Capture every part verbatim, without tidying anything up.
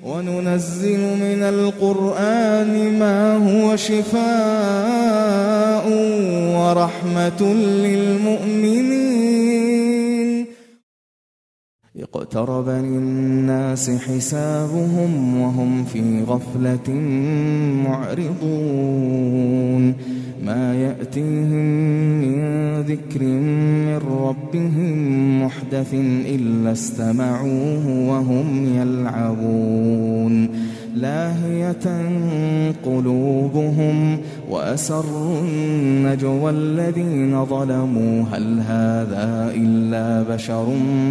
وننزل من القرآن ما هو شفاء ورحمة للمؤمنين. اقترب للناس حسابهم وهم في غفلة معرضون. ما يأتيهم من ذكر من ربهم محدث إلا استمعوه وهم يلعبون. لاهية قلوبهم وأسروا النجوى الذين ظلموا هل هذا إلا بشر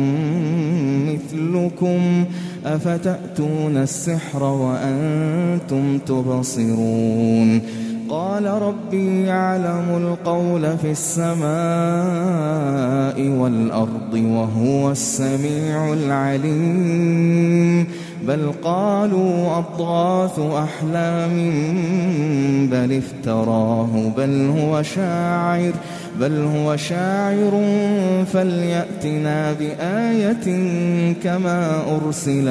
مثلكم أفتأتون السحر وأنتم تبصرون. قال ربي يعلم القول في السماء والأرض وهو السميع العليم. بل قالوا أضغاث أحلام بل افتراه بل هو شاعر بل هو شاعر فليأتنا بآية كما أرسل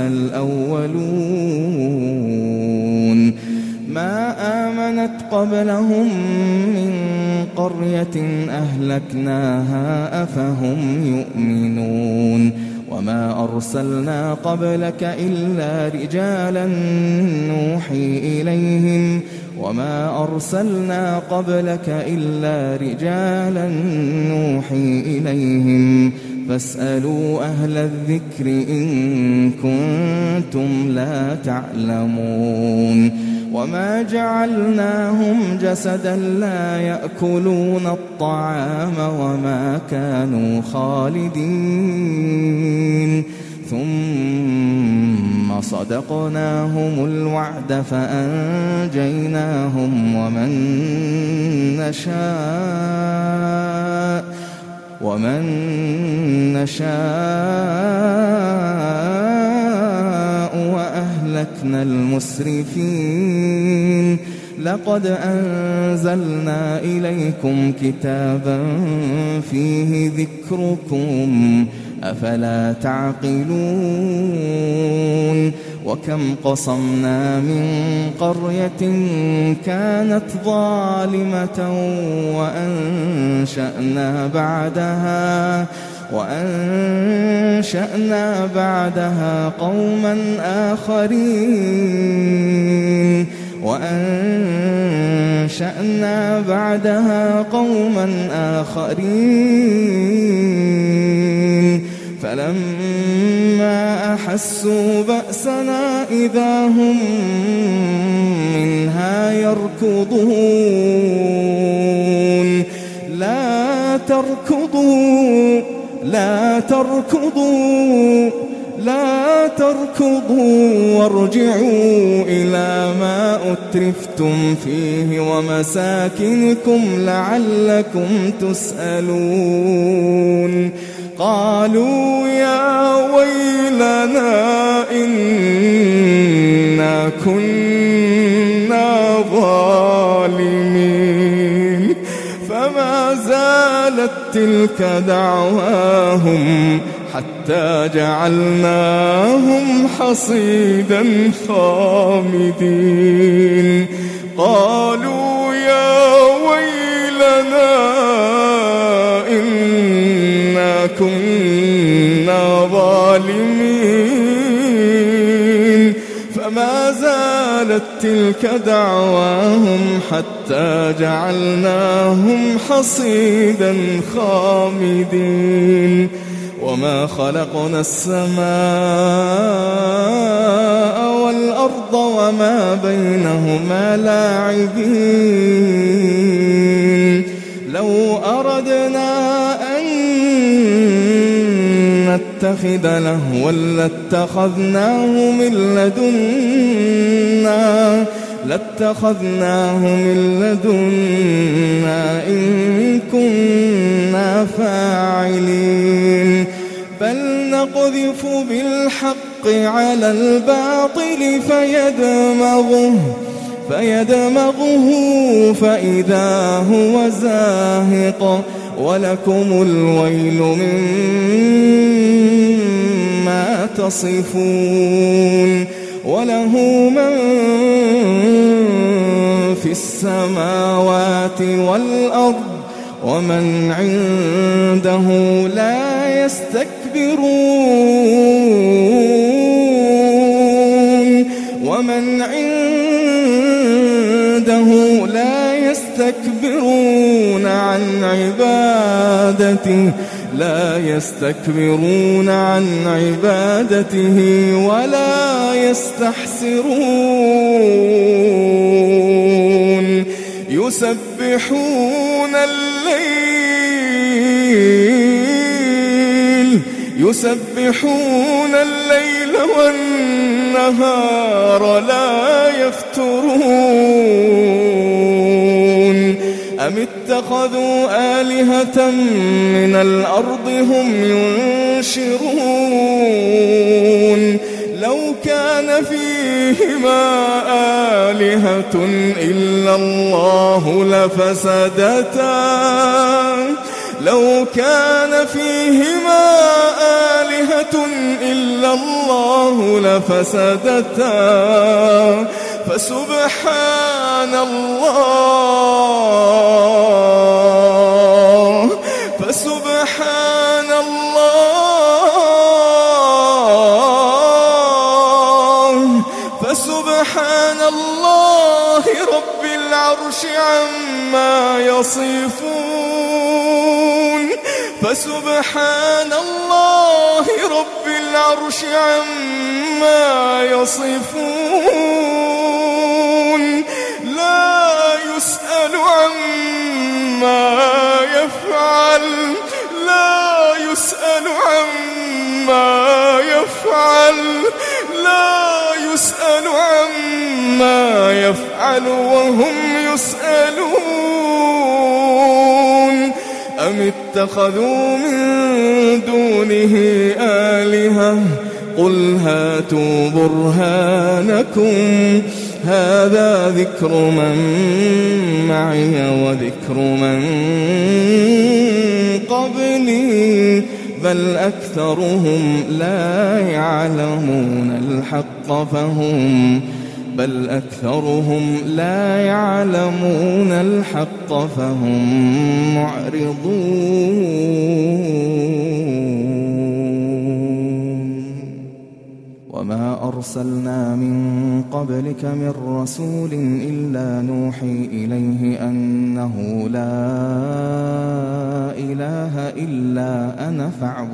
الأولون. ما آمنت قبلهم من قرية أهلكناها أفهم يؤمنون. وما أرسلنا قبلك إلا رجالا نوحي إليهم وما أرسلنا قبلك إلا رجالا نوحي إليهم فاسألوا أهل الذكر إن كنتم لا تعلمون. وما جعلناهم جسدا لا يأكلون الطعام وما كانوا خالدين. ثم صدقناهم الوعد فأنجيناهم ومن نشاء ومن نشاء وأهلكنا المسرفين. لقد أنزلنا إليكم كتابا فيه ذكركم أفلا تعقلون. وكم قصمنا من قرية كانت ظالمة وأنشأنا بعدها وأنشأنا بعدها قوما آخرين وأنشأنا بعدها قوما آخرين فلما أحسوا بأسنا إذا هم منها يركضون. لا تركضوا لا تركضوا لا تركضوا وارجعوا إلى ما أترفتم فيه ومساكنكم لعلكم تسألون. قالوا يا ويلنا إنا كنا ظالمين. فما زالت تلك دعواهم حتى جعلناهم حصيدا خامدين. قالوا يا ويلنا إنا كنا ظالمين. فما زالت تلك دعواهم حتى جعلناهم حصيدا خامدين. وما خلقنا السماء والأرض وما بينهما لاعبين. لو أردنا أن نتخذ لهوا لاتخذناه من لدنا لاتخذناه من لدنا إن كنا فاعلين. بل نقذف بالحق على الباطل فيدمغه فيدمغه فإذا هو زاهق ولكم الويل مما تصفون. وله من في السماوات والأرض ومن عنده لا يستكبرون ومن عنده لا يستكبرون عن عبادته لا يستكبرون عن عبادته ولا يستحسرون يسبحون الليل يسبحون الليل والنهار لا يفترون أم اتخذوا آلهة من الأرض هم ينشرون لو كان فيهما آلهة إلا الله لفسدتا لو كان فيهما آلهة إلا الله لفسدتا فسبحان الله فسبحان الله فسبحان الله رب العرش عما يصفون فسبحان الله رب العرش عما يصفون لا يسأل عما يفعل لا يسأل عما يفعل لا يسأل عما يفعل وهم يسألون أم اتخذوا من دونه آلهة قل هاتوا برهانكم هذا ذكر من معي وذكر من قبلي بل أكثرهم لا يعلمون الحق فهم بل أكثرهم لا يعلمون الحق فهم معرضون وما أرسلنا من قبلك من رسول إلا نوحي إليه أنه لا إله إلا أنا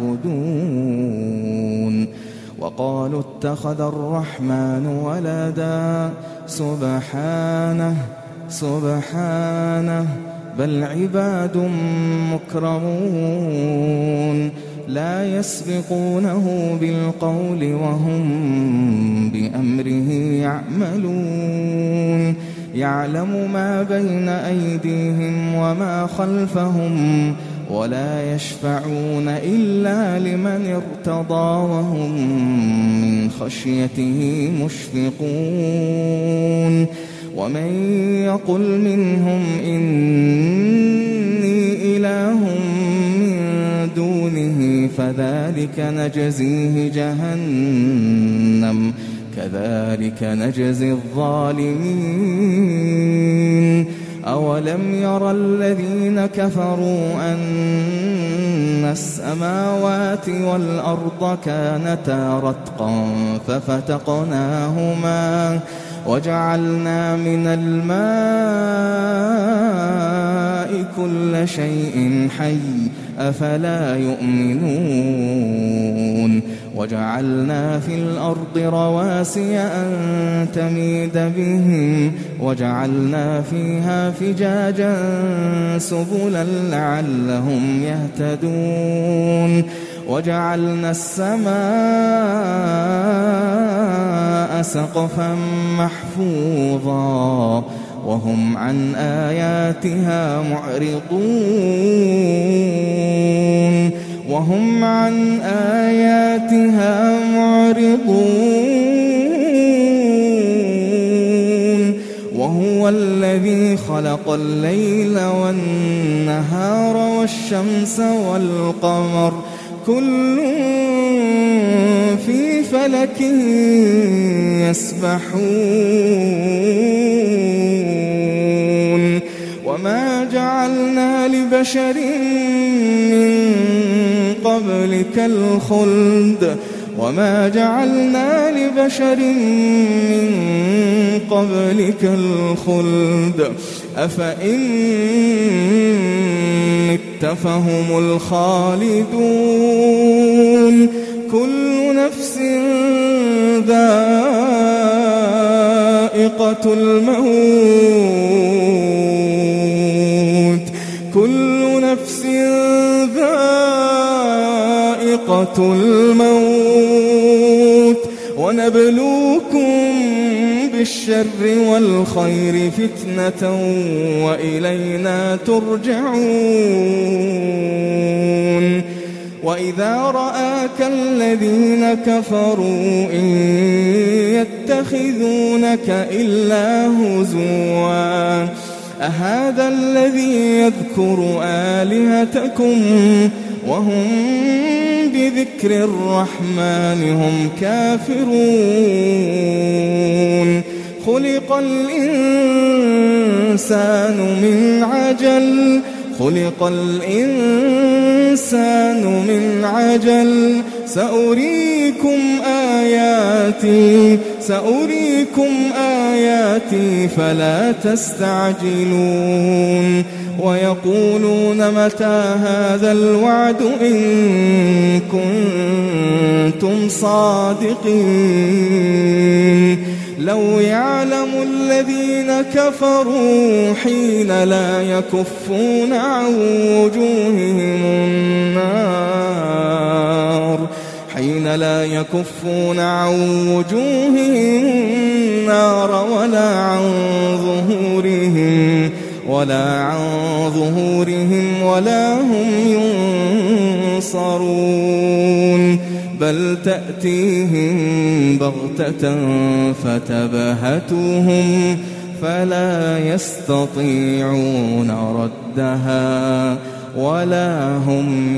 فاعبدون وقالوا اتخذ الرحمن ولدا سبحانه سبحانه بل عباد مكرمون لا يسبقونه بالقول وهم بأمره يعملون يعلم ما بين أيديهم وما خلفهم ولا يشفعون إلا لمن ارتضى وهم من خشيته مشفقون ومن يقل منهم إني إله من دونه فذلك نجزيه جهنم كذلك نجزي الظالمين أولم يرى الذين كفروا أن السماوات والأرض كانتا رتقا ففتقناهما وجعلنا من الماء كل شيء حي أفلا يؤمنون وجعلنا في الأرض رواسي أن تميد بهم وجعلنا فيها فجاجا سبلا لعلهم يهتدون وجعلنا السماء سقفا محفوظا وهم عن آياتها معرضون وهم عن آياتها معرضون وهو الذي خلق الليل والنهار والشمس والقمر كل في فلك يسبحون وما جعلنا لبشر من قبلك الخلد وما جعلنا لبشر من قبلك الخلد أفإن مت فهم الخالدون كل نفس ذائقة الموت كل نفس ذائقة الموت ونبلوكم بالشر والخير فتنة وإلينا ترجعون وإذا رآك الذين كفروا إن يتخذونك إلا هزوا أهذا الذي يذكر آلهتكم وهم بذكر الرحمن هم كافرون خلق الإنسان من عجل خلق الإنسان من عجل سأريكم آياتي سأريكم آياتي فلا تستعجلون ويقولون متى هذا الوعد إن كنتم صادقين لو يعلم الذين كفروا حين لا يكفون عن وجوههم النار حين لا يكفون عن وجوههم النار ولا عن ظهورهم ولا عن ظهورهم ولا هم ينصرون بل تأتيهم بغتة فتبهتهم فلا يستطيعون ردها ولا هم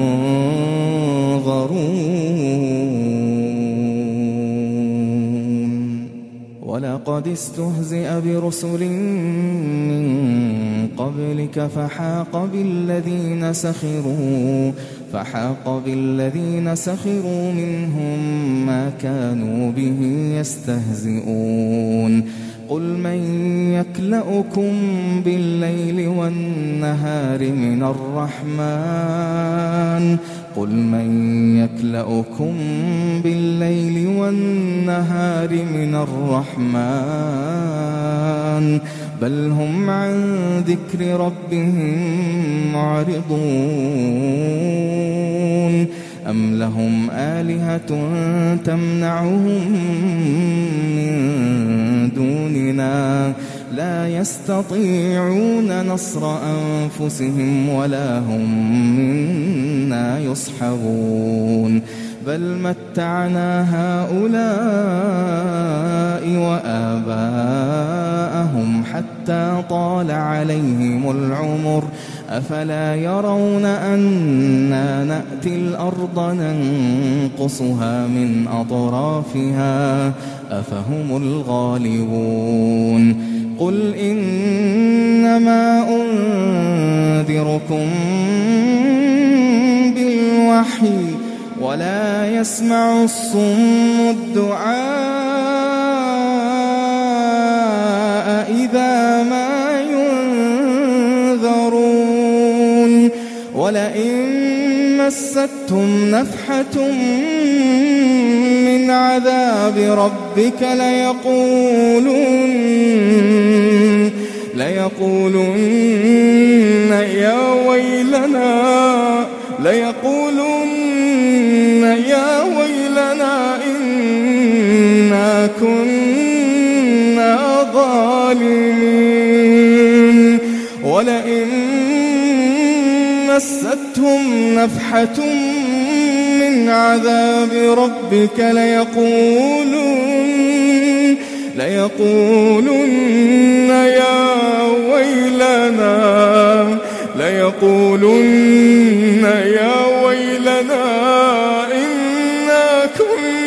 ينظرون ولقد استهزئ برسل من قبلك فحاق بالذين سخروا فحاق بالذين سخروا منهم ما كانوا به يستهزئون قل من يكلؤكم بالليل والنهار من الرحمن قل من يكلؤكم بالليل والنهار من الرحمن بل هم عن ذكر ربهم معرضون أم لهم آلهة تمنعهم من دوننا لا يستطيعون نصر أنفسهم ولا هم منا يصحبون بل متعنا هؤلاء وآباءهم حتى طال عليهم العمر أفلا يرون أنا نأتي الأرض ننقصها من أطرافها أفهم الغالبون قل إنما أنذركم بالوحي ولا يسمع الصم الدعاء إذا ما ينذرون ولئن مستهم نفحة من عذاب ربك ليقولن ليقولن يا ويلنا ليقولن يا ويلنا إنا كنا ظالمين ولئن مستهم نفحة من عذاب ربك ليقولن ليقولن يا ويلنا ليقولن يا ويلنا إنا كنا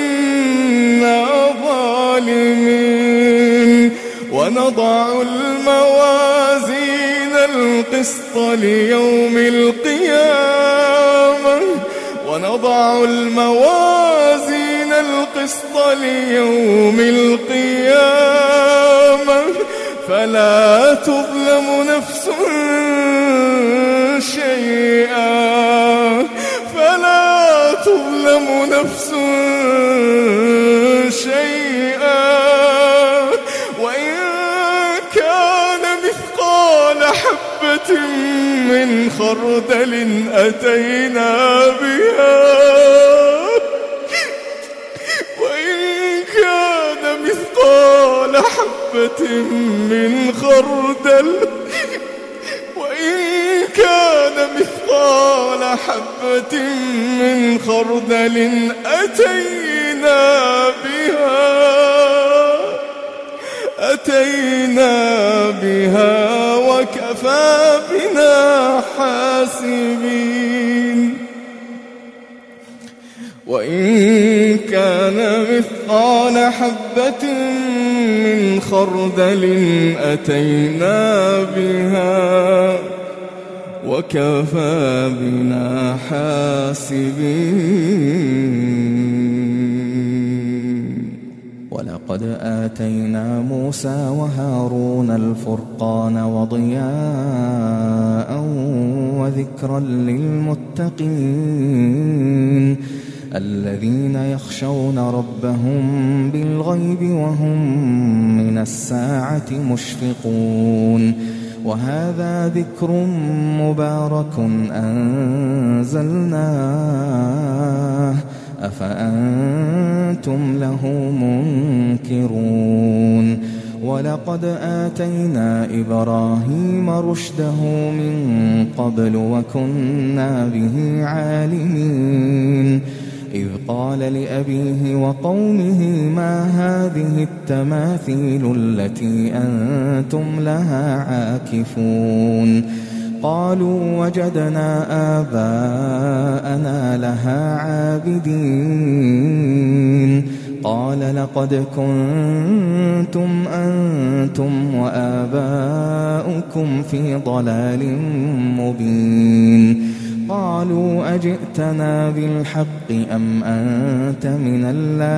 ونضع الموازين القسط ليوم القيامة ونضع الموازين القسط ليوم القيامة فلا تظلم نفس شيئا فلا تظلم نفس شيئا وإن كان مثقال حبة من خردل أتينا بها وإن كان مثقال حبة من خردل وإن كان مثقال حبة من خردل أتينا بها أتينا بها وكفى بنا حاسبين وإن كان مثقال حبة من خردل أتينا بها وكفى بنا حاسبين ولقد آتينا موسى وهارون الفرقان وضياء وذكرا للمتقين الذين يخشون ربهم بالغيب وهم من الساعة مشفقون وهذا ذكر مبارك أنزلناه أفأنتم له منكرون ولقد آتينا إبراهيم رشده من قبل وكنا به عالمين إذ قال لأبيه وقومه ما هذه التماثيل التي أنتم لها عاكفون قالوا وجدنا آباءنا لها عابدين قال لقد كنتم أنتم وآباؤكم في ضلال مبين قالوا أجئتنا بالحق أم أنت من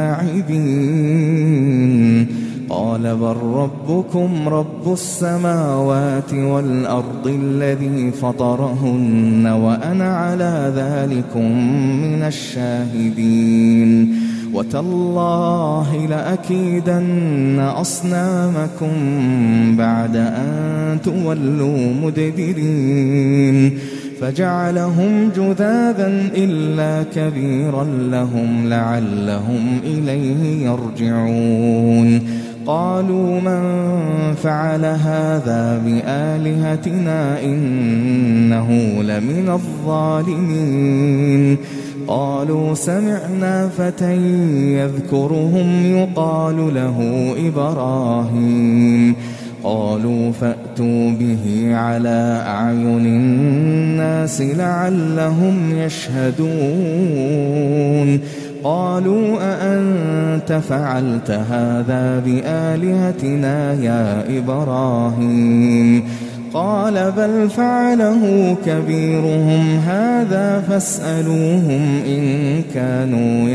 اللاعبين قال بل ربكم رب السماوات والأرض الذي فطرهن وأنا على ذلكم من الشاهدين وتالله لأكيدن أصنامكم بعد أن تولوا مدبرين فجعلهم جذاذا إلا كبيرا لهم لعلهم إليه يرجعون قالوا من فعل هذا بآلهتنا إنه لمن الظالمين قالوا سمعنا فتى يذكرهم يقال له إبراهيم قالوا فأتوا به على أعين الناس لعلهم يشهدون قالوا أأنت فعلت هذا بآلهتنا يا إبراهيم قال بل فعله كبيرهم هذا فاسألوهم إن كانوا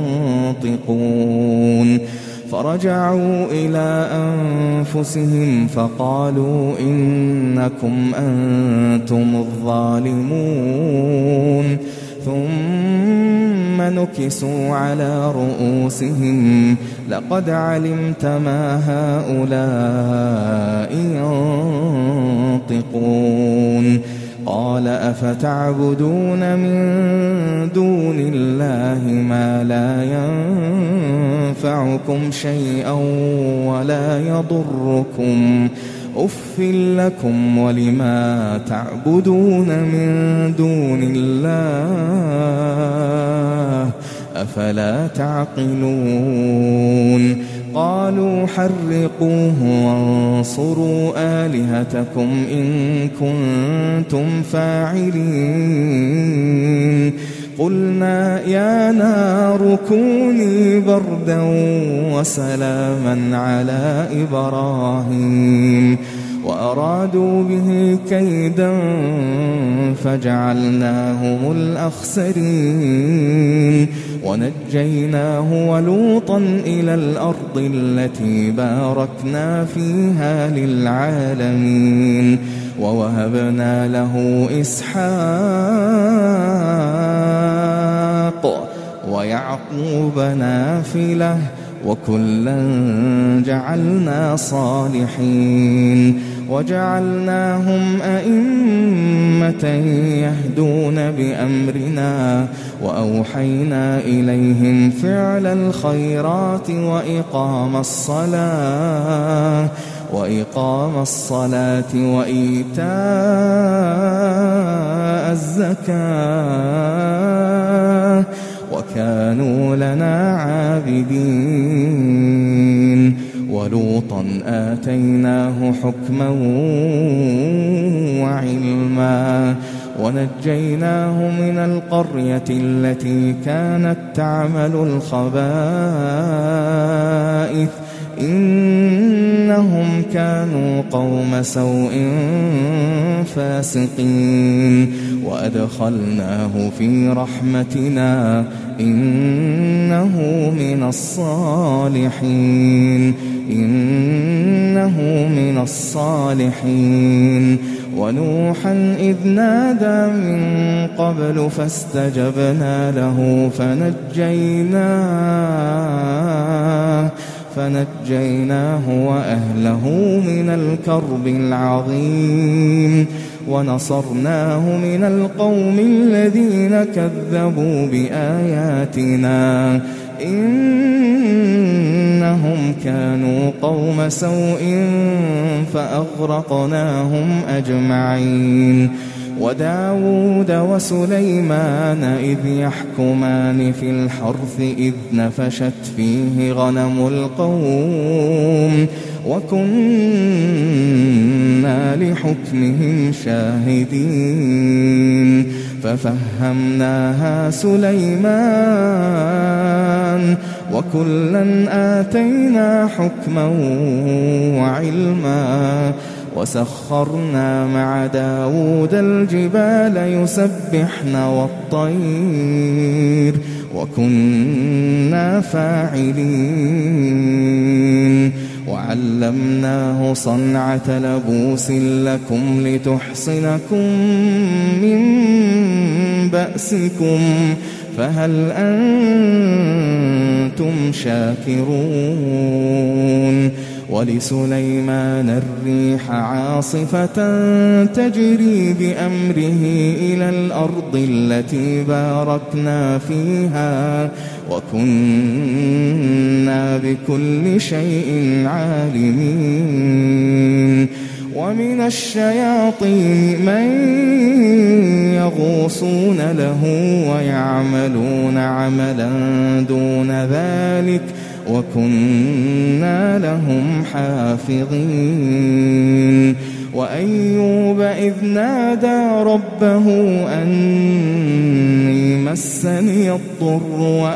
ينطقون فرجعوا إلى أنفسهم فقالوا إنكم أنتم الظالمون ثم نكسوا على رؤوسهم لقد علمت ما هؤلاء ينطقون قال أفتعبدون من دون الله ما لا ينفعكم شيئا ولا يضركم أف لكم ولما تعبدون من دون الله أفلا تعقلون قالوا حرقوه وانصروا آلهتكم إن كنتم فاعلين قلنا يا نار كوني بردا وسلاما على إبراهيم وأرادوا به كيدا فجعلناهم الأخسرين ونجيناه ولوطا إلى الأرض التي باركنا فيها للعالمين ووهبنا له إسحاق ويعقوب نافلة وكلا جعلنا صالحين وجعلناهم أئمة يهدون بأمرنا وأوحينا إليهم فعل الخيرات وإقام الصلاة وإقام الصلاة وإيتاء الزكاة وكانوا لنا عابدين ولوطا آتيناه حكما وعلما ونجيناه من القرية التي كانت تعمل الخبائث إنهم كانوا قوم سوء فاسقين وأدخلناه في رحمتنا إنه من الصالحين إنه من الصالحين ونوحا إذ نادى من قبل فاستجبنا له فنجيناه فنجيناه وأهله من الكرب العظيم ونصرناه من القوم الذين كذبوا بآياتنا إنهم كانوا قوم سوء فأغرقناهم أجمعين وداود وسليمان إذ يحكمان في الحرث إذ نفشت فيه غنم القوم وكنا لحكمهم شاهدين ففهمناها سليمان وكلا آتينا حكما وعلما وسخرنا مع داود الجبال يسبحن والطير وكنا فاعلين وعلمناه صنعة لبوس لكم لتحصنكم من بأسكم فهل أنتم شاكرون ولسليمان الريح عاصفة تجري بأمره إلى الأرض التي باركنا فيها وكنا بكل شيء عالمين ومن الشياطين من يغوصون له ويعملون عملا دون ذلك وكنا لهم حافظين وأيوب إذ نادى ربه أني مسني الضر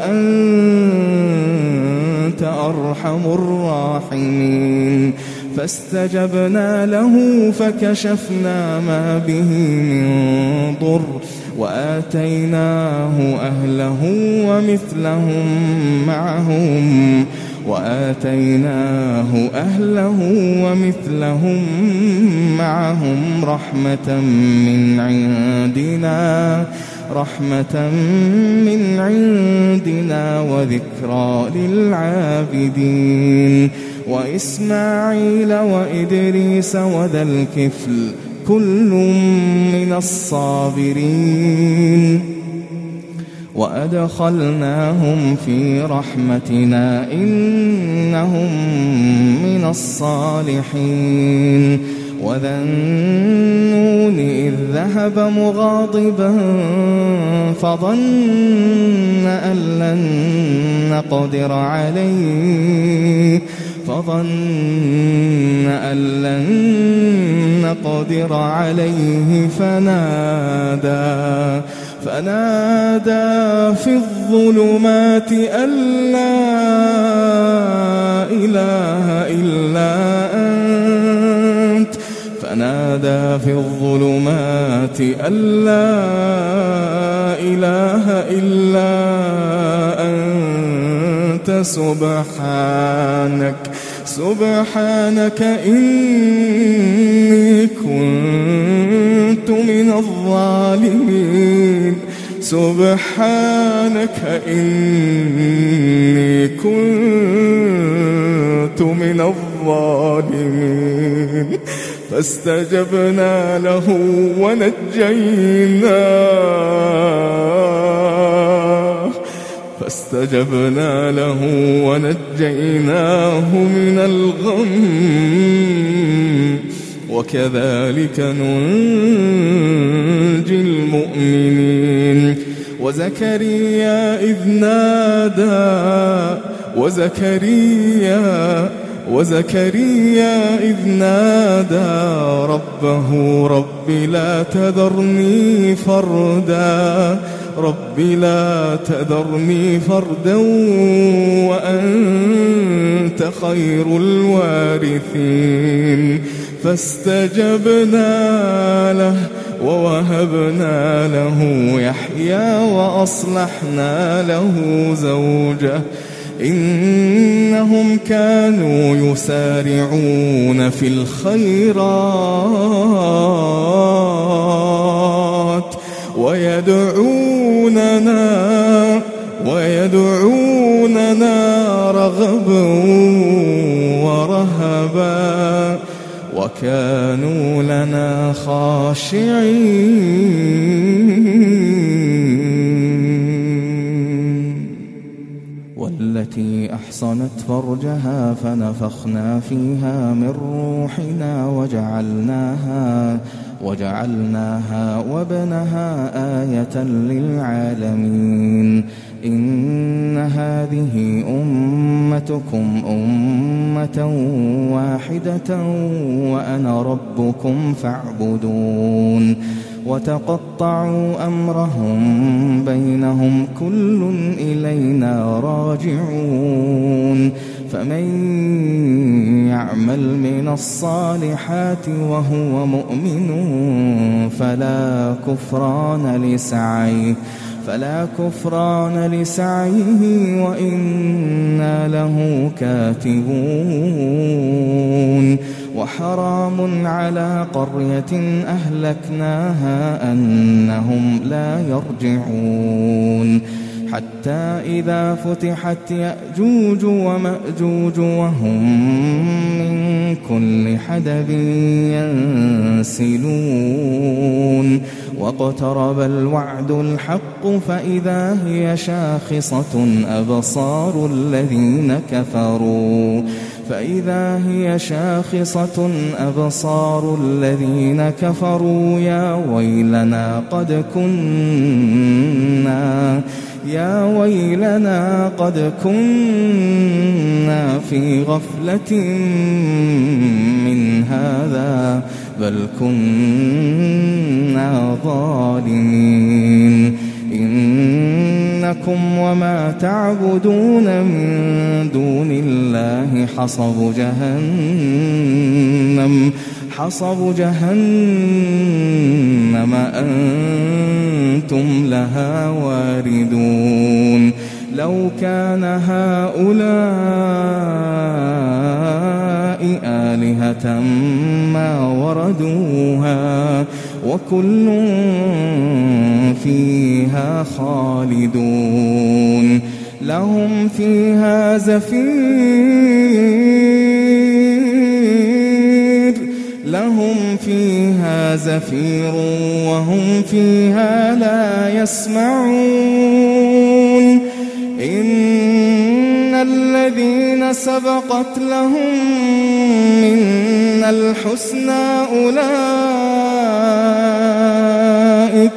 وأنت أرحم الراحمين فاستجبنا له فكشفنا ما به من ضر وآتيناه أهله ومثلهم معهم وآتيناه أهله ومثلهم معهم رحمة من عندنا رحمة من عندنا وذكرى للعابدين وإسماعيل وإدريس وذا الكفل كل من الصابرين وأدخلناهم في رحمتنا إنهم من الصالحين وذا النون إذ ذهب مغاضبا فظن أن لن نقدر عليه فظن أن لن نقدر عليه فنادى فنادى في الظلمات أن لا إله إلا أنت فنادى في الظلمات أن لا إله إلا أنت سبحانك سبحانك إني كنت من الظالمين سبحانك إني كنت من الظالمين فاستجبنا له ونجيناه فاستجبنا له ونجيناه من الغم وكذلك ننجي المؤمنين وزكريا إذ نادى وزكريا وزكريا إذ نادى ربه رب لا تذرني فردا رب لا تذرني فردا وأنت خير الوارثين فاستجبنا له ووهبنا له يحيى وأصلحنا له زوجه إنهم كانوا يسارعون في الخيرات ويدعوننا ويدعوننا رغبا ورهبا وكانوا لنا خاشعين والتي أحصنت فرجها فنفخنا فيها من روحنا وجعلناها وجعلناها وابنها آية للعالمين إن هذه أمتكم أمة واحدة وأنا ربكم فاعبدون وتقطعوا أمرهم بينهم كل إلينا راجعون فمن يعمل من الصالحات وهو مؤمن فلا كفران لسعيه فلا كفران لسعيه وإنا له كاتبون وحرام على قرية أهلكناها أنهم لا يرجعون حتى إذا فتحت يأجوج ومأجوج وهم من كل حدب ينسلون واقترب الوعد الحق فإذا هي شاخصة أبصار الذين كفروا فإذا هي شاخصة أبصار الذين كفروا يا ويلنا قد كنا يا ويلنا قد كنا في غفلة من هذا بل كنا ظالمين إنكم وما تعبدون من دون الله حصب جهنم حصب جهنم أنتم لها واردون لو كان هؤلاء آلهة ما وردوها وكل فيها خالدون لهم فيها زفير لهم فيها زفير وهم فيها لا يسمعون إن الذين سبقت لهم منا الحسنى أولئك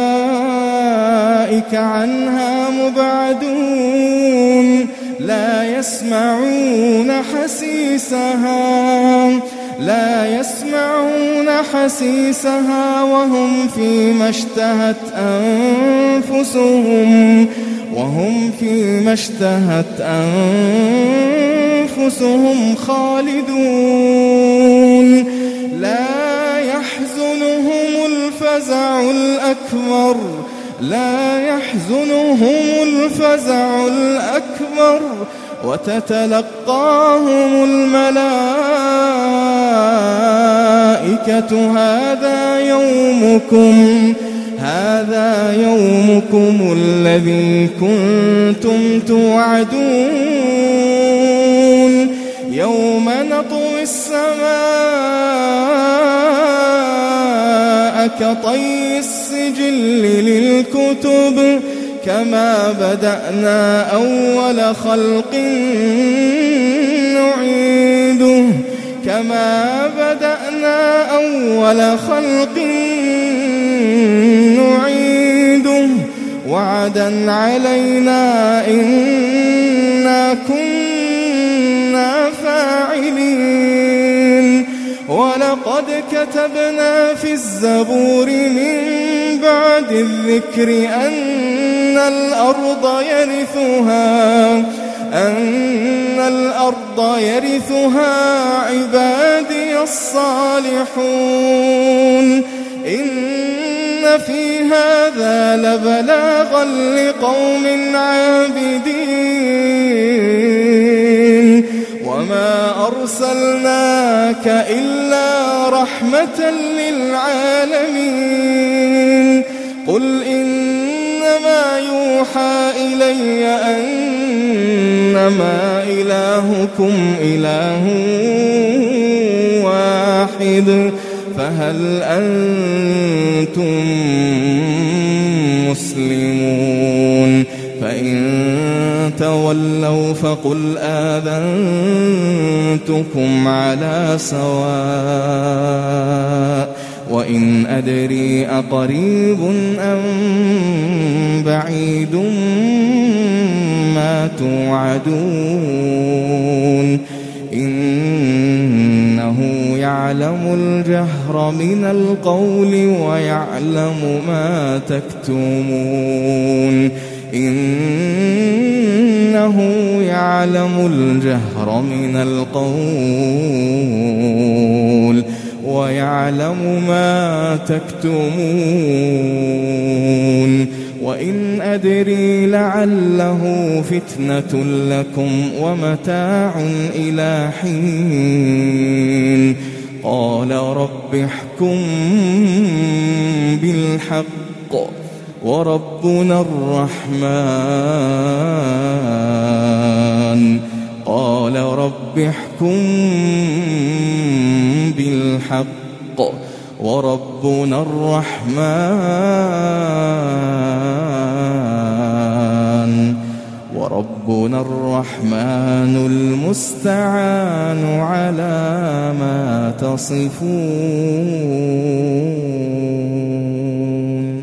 أولئك عنها مبعدون لا يسمعون حسيسها لا يسمعون حسيسها وهم فيما اشتهت أنفسهم وهم فيما اشتهت أنفسهم خالدون لا يحزنهم الفزع الأكبر لا يحزنهم الفزع الأكبر وتتلقاهم الملائكة هذا يومكم هذا يومكم الذي كنتم توعدون يوم نطوي السماء كطي السجل للكتب كما بدأنا أول خلق نعيده كما بدأنا أول خلق نعيده وعدا علينا إنا كنا فاعلين ولقد كتبنا في الزبور من بعد الذكر أن الأرض يرثها أن الأرض يرثها عبادي الصالحون إن في هذا لبلاغا لقوم عابدين وما أرسلناك إلا رحمة للعالمين قل إنما يوحى إلي أنما إلهكم إله واحد فهل أنتم مسلمون فإن تولوا فقل آذنتكم على سواء وإن أدري أقريب أم بعيد ما توعدون إنه يعلم الجهر من القول ويعلم ما تكتمون إنه يعلم الجهر من القول ويعلم ما تكتمون وإن أدري لعله فتنة لكم ومتاع إلى حين قال رب احكم بالحق وربنا الرحمن قال رب احكم بالحق وربنا الرحمن وربنا الرحمن المستعان على ما تصفون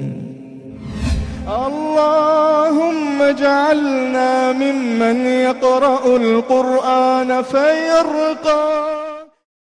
اللهم اجعلنا ممن يقرأ القرآن فيرقى